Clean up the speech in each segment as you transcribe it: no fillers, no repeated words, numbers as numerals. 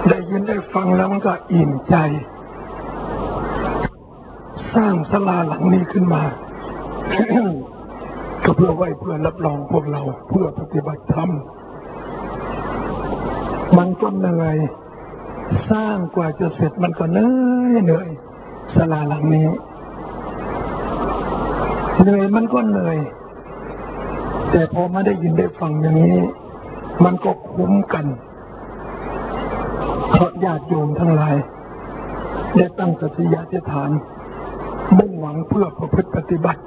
ได้ยินได้ฟังแล้วมันก็อิ่มใจสร้างศาลาหลังนี้ขึ้นมา ก็เพื่อไว้เพื่อรับรองพวกเราเพื่อปฏิบัติธรรมมันก็เหนื่อยสร้างกว่าจะเสร็จมันก็เหนื่อยศาลาหลังนี้เหนื่อยมันก็เหนื่อยแต่พอมาได้ยินได้ฟังอย่างนี้มันก็คุ้มกันเพราะญาติโยมทั้งหลายได้ตั้งสัตยาธิษฐานมุ่งหวังเพื่อประพฤติปฏิบัติ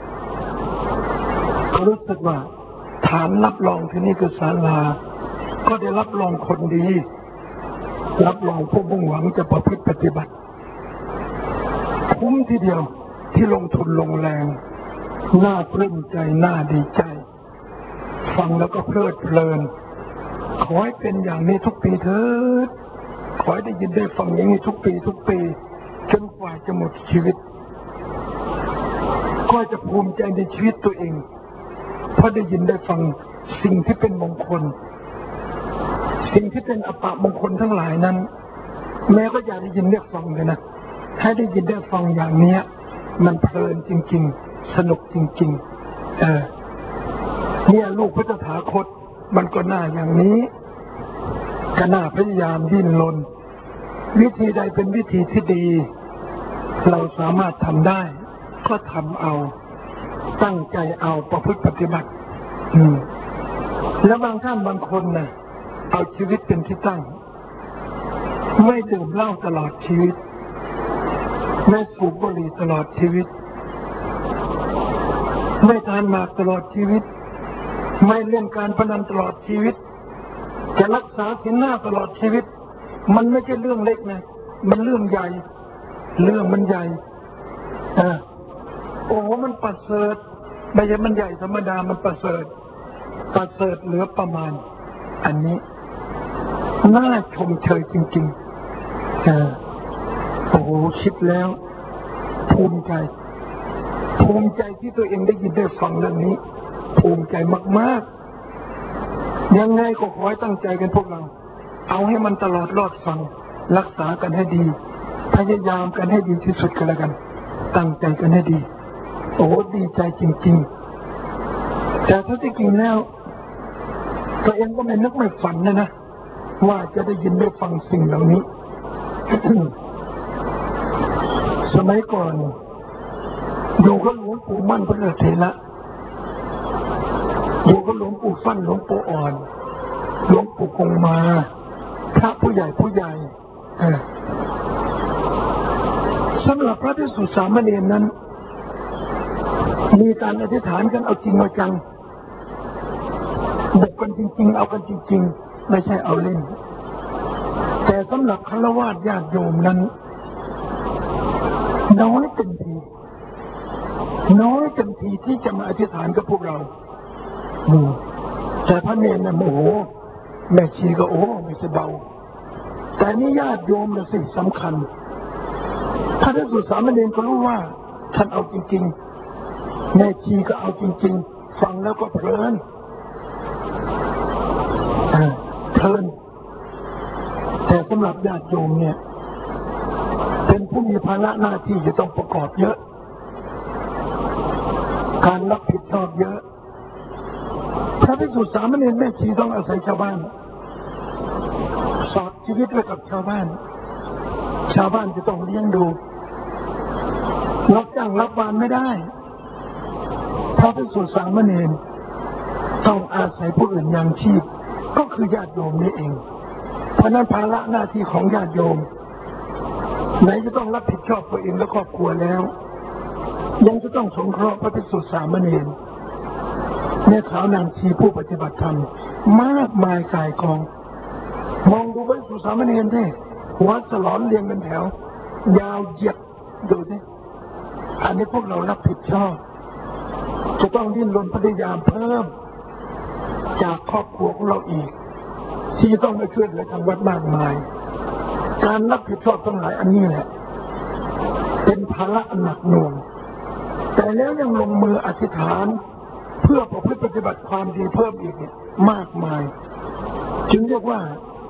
เขารู้สึกว่าฐานรับรองที่นี่คือศาลาก็ได้รับรองคนดีรับรองผู้มุ่งหวังจะประพฤติปฏิบัติคุ้มทีเดียวที่ลงทุนลงแรงน่าปลื้มใจน่าดีใจฟังแล้วก็เพลิดเพลินขอให้เป็นอย่างนี้ทุกปีเถิดขอให้ได้ยินได้ฟังอย่างนี้ทุกปีจนกว่าจะหมดชีวิตก็จะภูมิใจในชีวิตตัวเองเพราะได้ยินได้ฟังสิ่งที่เป็นมงคลสิ่งที่เป็นอัปมงคลทั้งหลายนั้นแม้ก็อยากได้ยินได้ฟังเลยนะให้ได้ยินได้ฟังอย่างเนี้ยมันเพลินจริงๆสนุกจริงๆเนี่ยลูกพระตถาคตมันก็น่าอย่างนี้ก็น่าพยายามดิ้นรนวิธีใดเป็นวิธีที่ดีเราสามารถทำได้ก็ทำเอาตั้งใจเอาประพฤติปฏิบัติแล้วบางท่านบางคนนะเอาชีวิตเป็นที่ตั้งไม่ดื่มเหล้าตลอดชีวิตไม่สูบบุหรี่ตลอดชีวิตไม่ทานหมากตลอดชีวิตไม่เล่นการพนันตลอดชีวิตจะรักษาศีล 5ตลอดชีวิตมันไม่ใช่เรื่องเล็กนะมันเรื่องใหญ่เรื่องมันใหญ่โอ้มันประเสริฐไม่ใช่มันใหญ่ธรรมดามันประเสริฐเหลือประมาณอันนี้น่าชมเชยจริงๆโอ้โหคิดแล้วภูมิใจที่ตัวเองได้ยินได้ฟังเรื่องนี้ภูมิใจมากๆยังไงก็ขอให้ตั้งใจกันพวกเราเอาให้มันตลอดรอดฟังรักษากันให้ดีพยายามกันให้ดีที่สุดกันแล้วกันตั้งใจกันให้ดีโอ้ดีใจจริงๆแต่ถ้าที่จริงแล้วตัวเองก็ไม่นึกไม่ฝันนะว่าจะได้ยินได้ฟังสิ่งเหล่านี้ สมัยก่อนอยู่กับหลวงปู่มั่นพระเถระอยู่กับหลวงปู่ฟั่นหลวงปู่อ่อนหลวงปู่คงมาพระผู้ใหญ่สำหรับพระภิกษุสามเณรนั้นมีการอธิษฐานกันเอาจริงเอาจังบุกกันจริงๆเอากันจริงๆไม่ใช่เอาเล่นแต่สำหรับฆราวาสญาติโยมนั้นน้อยเต็มทีที่จะมาอธิษฐานกับพวกเราแต่พระเนรน่ะโอ้โหแม่ชีก็โอ้ไม่ใช่เบาแต่นี่ญาติโยมน่ะสิสำคัญพระภิกษุสามเณรก็รู้ว่าท่านเอาจริงๆแม่ชีก็เอาจริงๆฟังแล้วก็เพลินแต่สำหรับญาติโยมเนี่ยเป็นผู้มีภาระหน้าที่จะต้องประกอบเยอะการรับผิดชอบเยอะพระภิกษุสามเณรแม่ชีต้องอาศัยชาวบ้านสอดชีวิตไว้กับชาวบ้านจะต้องเลี้ยงดูรับจ้างรับบานไม่ได้พระภิกษุสามเณรต้องอาศัยผู้อื่นยังชีพก็คือญาติโยมนี่เองเพราะนั้นภาระหน้าที่ของญาติโยมไหนจะต้องรับผิดชอบตัวเองและครอบครัวแล้วยังจะต้องสงเคราะห์พระภิกษุสามเณรแม่ขาวนางชีผู้ปฏิบัติธรรมมากมายกายกองมองดูพระภิกษุสามเณรดิหัวสลอนเรียงเป็นแถวยาวเหยียดดูดิอันนี้พวกเรารับผิดชอบจะต้องดิ้นรนพยายามเพิ่มจากครอบครัวของเราอีกที่จะต้องมาช่วยเหลือทางวัดมากมายการรับผิดชอบทั้งหลายอันนี้แหละเป็นภาระหนักหน่วงแต่แล้วยังลงมืออธิษฐานเพื่อประพฤติปฏิบัติความดีเพิ่มอีกมากมายจึงเรียกว่า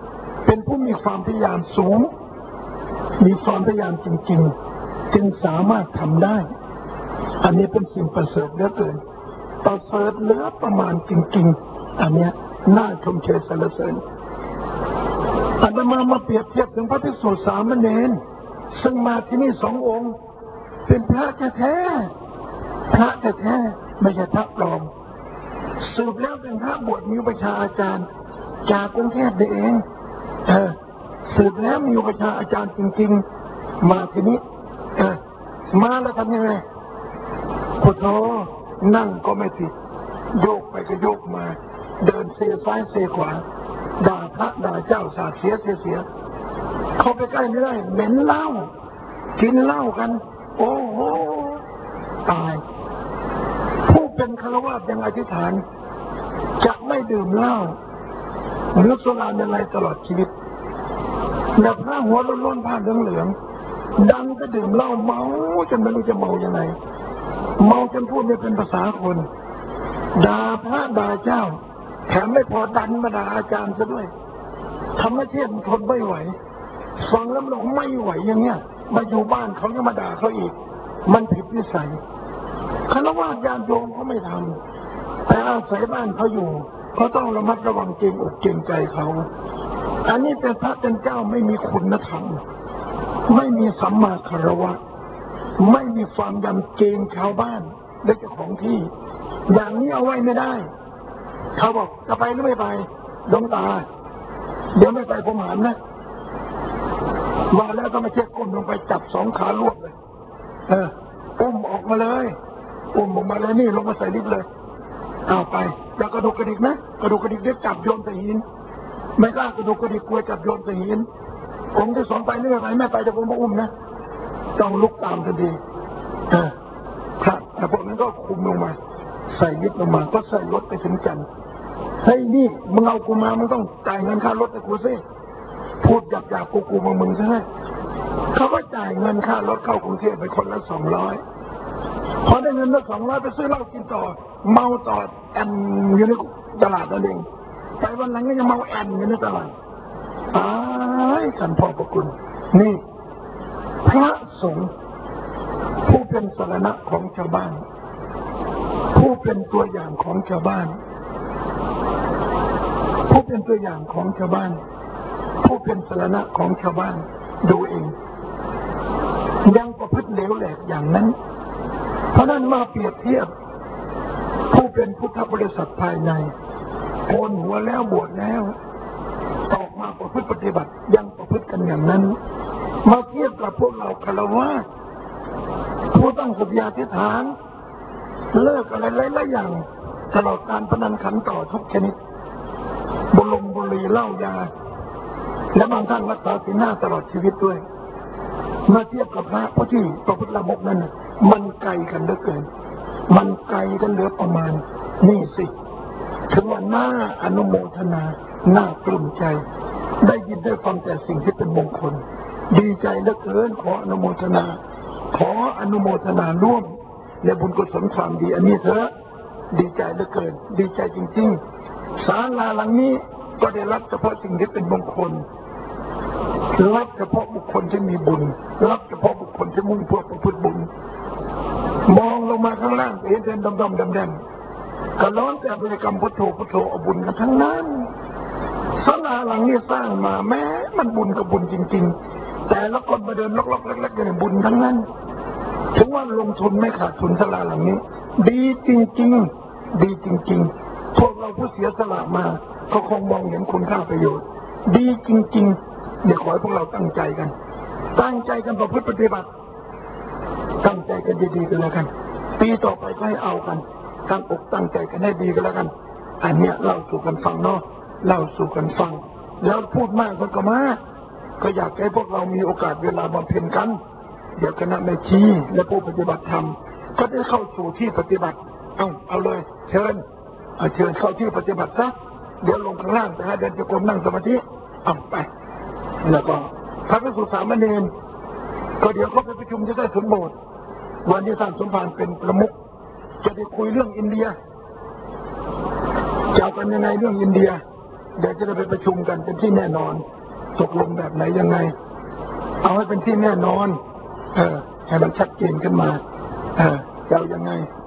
เป็นผู้มีความพยายามสูงมีความพยายามจริงๆจึงสามารถทำได้อันนี้เป็นสิ่งประเสริฐเหลือเกินประเสริฐเหลือประมาณจริงๆอันเนี้ยน่าชมเชยสรรเสริญอาตมาเปรียบเทียบถึงพระภิกษุสามเณรซึ่งมาที่นี่2 องค์เป็นพระแท้ๆพระแท้ๆไม่ใช่พระปลอมสืบแล้วเป็นพระบวชมีอุปชฌาย์อาจารย์จากกรุงเทพนี่เองสืบแล้วมีอุปชฌาย์อาจารย์จริงๆมาที่นี้มาแล้วทำยังไงพุทโธนั่งก็ไม่ติดโยกไปก็โยกมาเดินเซซ้ายเซขวาด่าพระด่าเจ้าสาเสียเข้าไปใกล้ไม่ได้เหม็นเหล้ากินเหล้ากันโอ้โหตายผู้เป็นฆราวาสยังอธิษฐานจะไม่ดื่มเหล้าหรือสุราเมลัยตลอดชีวิตแต่พระหัวล้นๆผ้าเหลืองๆดันก็ดื่มเหล้าเมาจนไม่รู้จะเมายังไงเมาจนพูดไม่เป็นภาษาคนด่าพระด่าเจ้าแถมไม่พอดันมาด่าอาจารย์ซะด้วยทำให้เทียบทนไม่ไหวฟังแล้วเราไม่ไหวอย่างเงี้ยมาอยู่บ้านเขายังมาด่าเขาอีกมันผิดวิสัยฆราวาสญาติโยมเขาไม่ทำแต่อาศัยบ้านเขาอยู่เขาต้องระมัดระวังเกรงอกเกรงใจเขาอันนี้เป็นพระเป็นเจ้าไม่มีคุณธรรมไม่มีสัมมาคารวะไม่มีความยำเกรงชาวบ้านและเจ้าของที่อย่างนี้เอาไว้ไม่ได้เขาบอกจะไปหรือไม่ไปหลวงตาเดี๋ยวไม่ไปผมหามนะว่าแล้วก็มาเช็คก้มลงไปจับ2 ขารวบเลยอุ้มออกมาเลยอุ้มออกมาเลยนี่ลงมาใส่ลิฟต์เลยเอาไปจะกระดูกกระดิกนะกระดูกกระดิกเดี๋ยวจับโยนใส่หินไม่กล้ากระดูกกระดิกกลัวจับโยนใส่หินองค์ที่2ไปเรื่อยไปไม่ไปจะผมมาอุ้มนะต้องลุกตามทันทีครับแต่พวกนั้นก็คุมลงมาใส่ลิฟต์ลงมาก็ใส่รถไปถึงจันทร์เฮ้ยนี่มึงเอากูมามึงต้องจ่ายเงินค่ารถให้กูสิพูดหยาบๆกูมึงใช่ไหมเขาก็จ่ายเงินค่ารถเข้ากรุงเทพไปคนละ200พอได้เงินละ200ไปซื้อเหล้ากินต่อเมาต่อแอนอยู่ในตลาดนั่นเองไปวันหลังก็ยังเมาแอนอยู่ในตลาดตายกันพ่อพระคุณนี่พระสงฆ์ผู้เป็นสรณะของชาวบ้านผู้เป็นตัวอย่างของชาวบ้านผู้เป็นตัวอย่างของชาวบ้านผู้เป็นสรณะของชาวบ้านดูเองยังประพฤติเลวแหลกอย่างนั้นเพราะนั้นมาเปรียบเทียบผู้เป็นพุทธบริษัทภายในโกนหัวแล้วบวชแล้วออกมาประพฤติปฏิบัติยังประพฤติกันอย่างนั้นมาเทียบกับพวกเราฆราวาสผู้ตั้งสัตยาธิษฐานเลิกอะไรหลายๆอย่างตลอดการพนันขันต่อทุกชนิดบุหรี่เหล้ายาและบางท่านรักษาศีล 5ตลอดชีวิตด้วยมาเทียบกับพระผู้ที่ประพฤติละมกนั้นมันไกลกันเหลือเกินมันไกลกันเหลือประมาณนี่สิถึงว่าหน้าอนุโมทนาหน้าปลื้มใจได้ยินได้ฟังแต่สิ่งที่เป็นมงคลดีใจเหลือเกินขออนุโมทนาร่วมในบุญกุศลความดีอันนี้เถอะดีใจเหลือเกินดีใจจริงๆศาลาหลังนี้ก็ได้รับเฉพาะสิ่งที่เป็นมงคลรับเฉพาะบุคคลที่มีบุญรับเฉพาะบุคคลที่มุ่งเพื่อประพฤติบุญมองลงมาข้างล่างเห็นเป็นดำๆก็ร้อนแต่บริกรรมพุทโธเอาบุญกันทั้งนั้นศาลาหลังนี้สร้างมาแม้มันบุญกับบุญจริงๆแต่ละคนมาเดินล็อกๆเล็กๆอย่างบุญทั้งนั้นถึงว่าลงทุนไม่ขาดทุนศาลาหลังนี้ดีจริงๆพวกเราผู้เสียสละมาก็คงมองเห็นคุณค่าประโยชน์ดีจริงๆเดี๋ยวขอให้พวกเราตั้งใจกันประพฤติปฏิบัติตั้งใจกันดีๆกันแล้วกันปีต่อไปก็ให้เอากันตั้งอกตั้งใจกันให้ดีกันแล้วกันอันเนี้ยเล่าสู่กันฟังเนาะเล่าสู่กันฟังแล้วพูดมากก็มากก็อยากให้พวกเรามีโอกาสเวลาบำเพ็ญกันเดี๋ยวคณะแม่ชีและผู้ปฏิบัติธรรมก็ได้เข้าสู่ที่ปฏิบัติเอาเลยเชิญเข้าที่ปฏิบัติซะเดี๋ยวลงข้างล่างไปให้เดินจงกรมนั่งสมาธิไปแล้วก็พระภิกษุสามเณรก็เดี๋ยวเขาไปประชุมจะได้สมบูรณ์วันที่ท่านสมภารเป็นประมุขจะได้คุยเรื่องอินเดียจะเอากันยังไงเรื่องอินเดียเดี๋ยวจะได้ไปประชุมกันเป็นที่แน่นอนตกลงแบบไหนยังไงเอาให้เป็นที่แน่นอนให้มันชัดเจนขึ้นมาจะเอายังไง